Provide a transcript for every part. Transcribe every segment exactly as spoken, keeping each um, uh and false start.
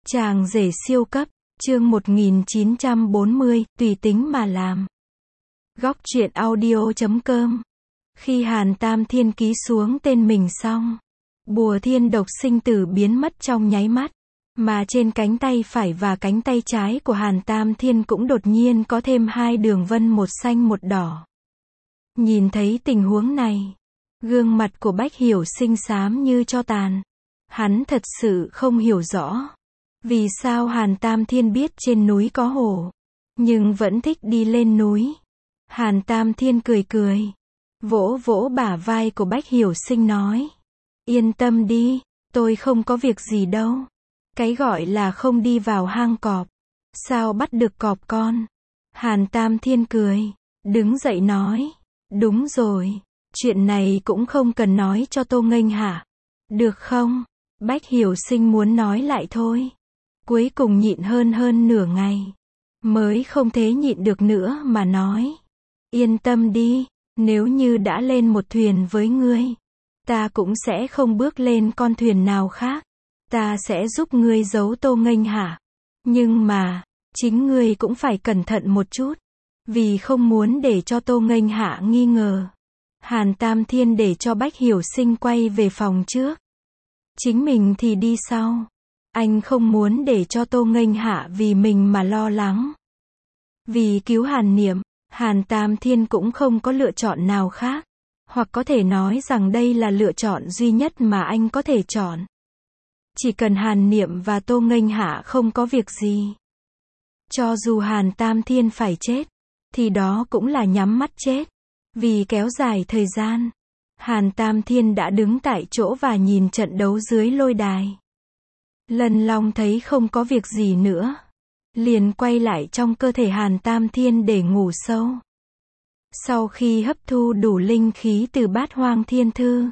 Chàng rể siêu cấp, chương một nghìn chín trăm bốn mươi, tùy tính mà làm. Góc truyện audio chấm com. Khi Hàn Tam Thiên ký xuống tên mình xong, bùa thiên độc sinh tử biến mất trong nháy mắt, mà trên cánh tay phải và cánh tay trái của Hàn Tam Thiên cũng đột nhiên có thêm hai đường vân, một xanh một đỏ. Nhìn thấy tình huống này, gương mặt của Bách Hiểu Sinh xám như tro tàn. Hắn thật sự không hiểu rõ vì sao Hàn Tam Thiên biết trên núi có hổ, nhưng vẫn thích đi lên núi. Hàn Tam Thiên cười cười, vỗ vỗ bả vai của Bách Hiểu Sinh nói: Yên tâm đi, tôi không có việc gì đâu. Cái gọi là không đi vào hang cọp, sao bắt được cọp con. Hàn Tam Thiên cười, đứng dậy nói: Đúng rồi, chuyện này cũng không cần nói cho Tô Nghênh hả? Được không? Bách Hiểu Sinh muốn nói lại thôi. Cuối cùng nhịn hơn hơn nửa ngày, mới không thế nhịn được nữa mà nói: Yên tâm đi, nếu như đã lên một thuyền với ngươi, ta cũng sẽ không bước lên con thuyền nào khác. Ta sẽ giúp ngươi giấu Tô Nghênh hả? Nhưng mà, chính ngươi cũng phải cẩn thận một chút, vì không muốn để cho Tô Nghênh hạ nghi ngờ. Hàn Tam Thiên để cho Bách Hiểu Sinh quay về phòng trước, chính mình thì đi sau. Anh không muốn để cho Tô Nghênh hạ vì mình mà lo lắng. Vì cứu Hàn Niệm, Hàn Tam Thiên cũng không có lựa chọn nào khác, hoặc có thể nói rằng đây là lựa chọn duy nhất mà anh có thể chọn. Chỉ cần Hàn Niệm và Tô Nghênh hạ không có việc gì, cho dù Hàn Tam Thiên phải chết, thì đó cũng là nhắm mắt chết. Vì kéo dài thời gian, Hàn Tam Thiên đã đứng tại chỗ và nhìn trận đấu dưới lôi đài. Lân Long thấy không có việc gì nữa, liền quay lại trong cơ thể Hàn Tam Thiên để ngủ sâu. Sau khi hấp thu đủ linh khí từ Bát Hoang Thiên Thư,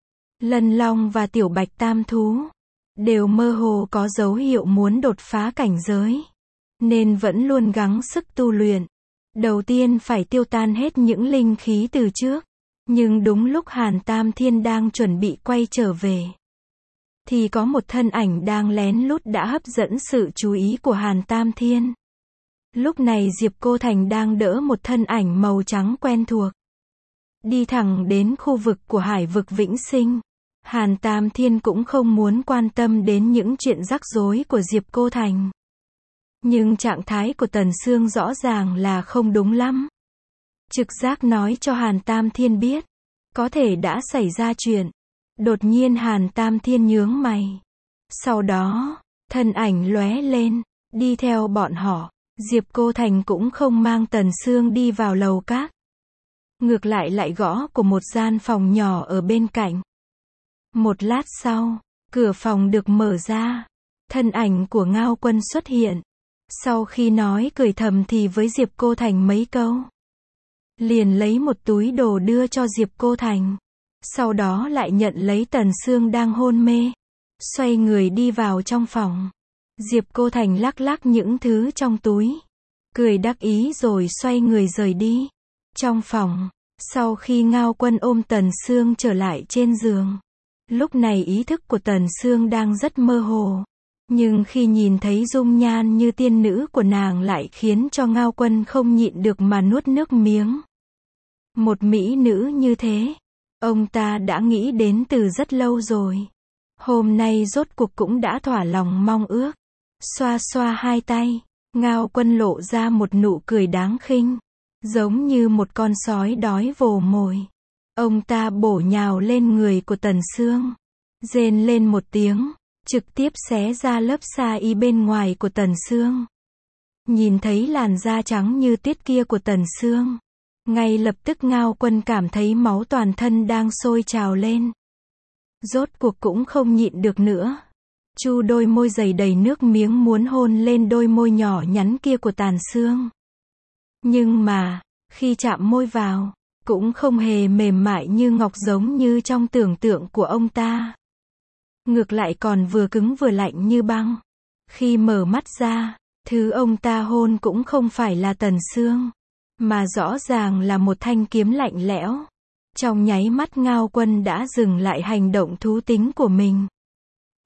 Lân Long và Tiểu Bạch Tam Thú đều mơ hồ có dấu hiệu muốn đột phá cảnh giới, nên vẫn luôn gắng sức tu luyện. Đầu tiên phải tiêu tan hết những linh khí từ trước, nhưng đúng lúc Hàn Tam Thiên đang chuẩn bị quay trở về, thì có một thân ảnh đang lén lút đã hấp dẫn sự chú ý của Hàn Tam Thiên. Lúc này Diệp Cô Thành đang đỡ một thân ảnh màu trắng quen thuộc, đi thẳng đến khu vực của Hải vực Vĩnh Sinh. Hàn Tam Thiên cũng không muốn quan tâm đến những chuyện rắc rối của Diệp Cô Thành. Nhưng trạng thái của Tần Sương rõ ràng là không đúng lắm. Trực giác nói cho Hàn Tam Thiên biết, có thể đã xảy ra chuyện. Đột nhiên Hàn Tam Thiên nhướng mày. Sau đó, thân ảnh lóe lên, đi theo bọn họ. Diệp Cô Thành cũng không mang Tần Sương đi vào lầu các. Ngược lại lại gõ của một gian phòng nhỏ ở bên cạnh. Một lát sau, cửa phòng được mở ra. Thân ảnh của Ngao Quân xuất hiện. Sau khi nói cười thầm thì với Diệp Cô Thành mấy câu, liền lấy một túi đồ đưa cho Diệp Cô Thành. Sau đó lại nhận lấy Tần Sương đang hôn mê, xoay người đi vào trong phòng. Diệp Cô Thành lắc lắc những thứ trong túi, cười đắc ý rồi xoay người rời đi. Trong phòng, sau khi Ngao Quân ôm Tần Sương trở lại trên giường, lúc này ý thức của Tần Sương đang rất mơ hồ. Nhưng khi nhìn thấy dung nhan như tiên nữ của nàng lại khiến cho Ngao Quân không nhịn được mà nuốt nước miếng. Một mỹ nữ như thế, ông ta đã nghĩ đến từ rất lâu rồi. Hôm nay rốt cuộc cũng đã thỏa lòng mong ước. Xoa xoa hai tay, Ngao Quân lộ ra một nụ cười đáng khinh, giống như một con sói đói vồ mồi. Ông ta bổ nhào lên người của Tần Sương, rên lên một tiếng, trực tiếp xé ra lớp sa y bên ngoài của Tần Sương. Nhìn thấy làn da trắng như tuyết kia của Tần Sương, ngay lập tức Ngao Quân cảm thấy máu toàn thân đang sôi trào lên. Rốt cuộc cũng không nhịn được nữa, chu đôi môi dày đầy nước miếng muốn hôn lên đôi môi nhỏ nhắn kia của Tần Sương. Nhưng mà, khi chạm môi vào, cũng không hề mềm mại như ngọc giống như trong tưởng tượng của ông ta. Ngược lại còn vừa cứng vừa lạnh như băng. Khi mở mắt ra, thứ ông ta hôn cũng không phải là Tần Sương, mà rõ ràng là một thanh kiếm lạnh lẽo. Trong nháy mắt Ngao Quân đã dừng lại hành động thú tính của mình.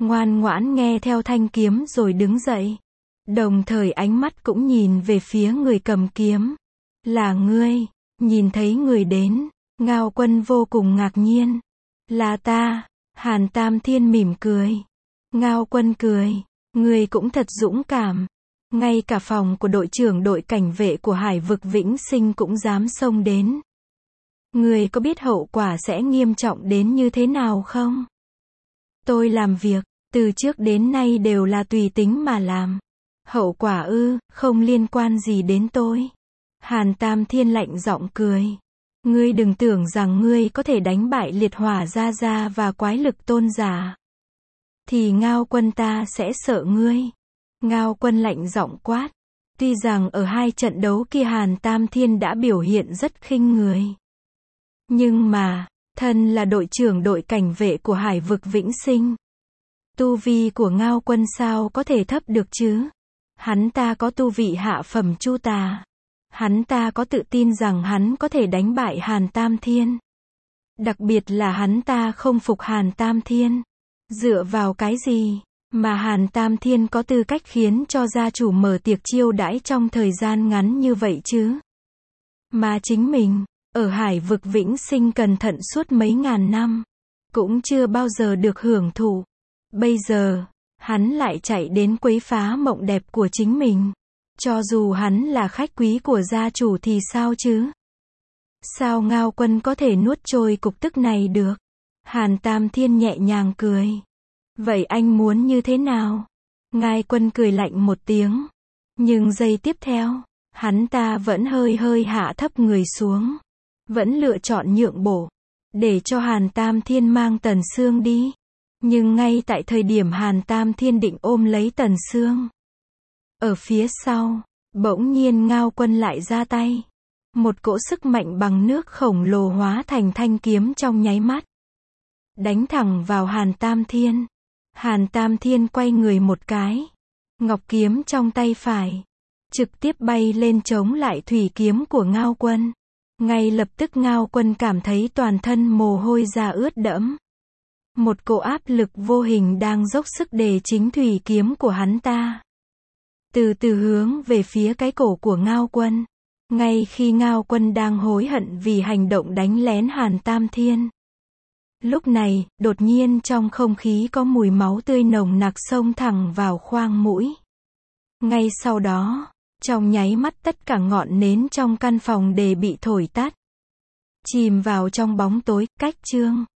ngoan ngoãn nghe theo thanh kiếm rồi đứng dậy. Đồng thời ánh mắt cũng nhìn về phía người cầm kiếm. Là ngươi, nhìn thấy người đến, Ngao Quân vô cùng ngạc nhiên. Là ta, Hàn Tam Thiên mỉm cười. Ngao Quân cười, ngươi cũng thật dũng cảm. Ngay cả phòng của đội trưởng đội cảnh vệ của Hải vực Vĩnh Sinh cũng dám xông đến. Ngươi có biết hậu quả sẽ nghiêm trọng đến như thế nào không? Tôi làm việc, từ trước đến nay đều là tùy tính mà làm. Hậu quả ư, không liên quan gì đến tôi. Hàn Tam Thiên lạnh giọng cười. Ngươi đừng tưởng rằng ngươi có thể đánh bại liệt hỏa gia gia và quái lực tôn giả. Thì Ngao Quân ta sẽ sợ ngươi. Ngao Quân lạnh giọng quát. Tuy rằng ở hai trận đấu kia Hàn Tam Thiên đã biểu hiện rất khinh người. Nhưng mà, thân là đội trưởng đội cảnh vệ của Hải vực Vĩnh Sinh. Tu vi của Ngao Quân sao có thể thấp được chứ? Hắn ta có tu vị hạ phẩm chu tà. Hắn ta có tự tin rằng hắn có thể đánh bại Hàn Tam Thiên. Đặc biệt là hắn ta không phục Hàn Tam Thiên. Dựa vào cái gì mà Hàn Tam Thiên có tư cách khiến cho gia chủ mở tiệc chiêu đãi trong thời gian ngắn như vậy chứ? Mà chính mình, ở Hải vực Vĩnh Sinh cẩn thận suốt mấy ngàn năm, cũng chưa bao giờ được hưởng thụ. Bây giờ, hắn lại chạy đến quấy phá mộng đẹp của chính mình. Cho dù hắn là khách quý của gia chủ thì sao chứ? Sao Ngao Quân có thể nuốt trôi cục tức này được? Hàn Tam Thiên nhẹ nhàng cười. Vậy anh muốn như thế nào? Ngao Quân cười lạnh một tiếng. Nhưng giây tiếp theo, hắn ta vẫn hơi hơi hạ thấp người xuống. Vẫn lựa chọn nhượng bộ. Để cho Hàn Tam Thiên mang Tần Sương đi. Nhưng ngay tại thời điểm Hàn Tam Thiên định ôm lấy Tần Sương, ở phía sau, bỗng nhiên Ngao Quân lại ra tay. Một cỗ sức mạnh bằng nước khổng lồ hóa thành thanh kiếm trong nháy mắt. Đánh thẳng vào Hàn Tam Thiên. Hàn Tam Thiên quay người một cái. Ngọc kiếm trong tay phải. Trực tiếp bay lên chống lại thủy kiếm của Ngao Quân. Ngay lập tức Ngao Quân cảm thấy toàn thân mồ hôi ra ướt đẫm. Một cỗ áp lực vô hình đang dốc sức đề chính thủy kiếm của hắn ta. Từ từ hướng về phía cái cổ của Ngao Quân. Ngay khi Ngao Quân đang hối hận vì hành động đánh lén Hàn Tam Thiên. Lúc này, đột nhiên trong không khí có mùi máu tươi nồng nặc xông thẳng vào khoang mũi. Ngay sau đó, trong nháy mắt tất cả ngọn nến trong căn phòng đều bị thổi tắt. Chìm vào trong bóng tối, cách chương.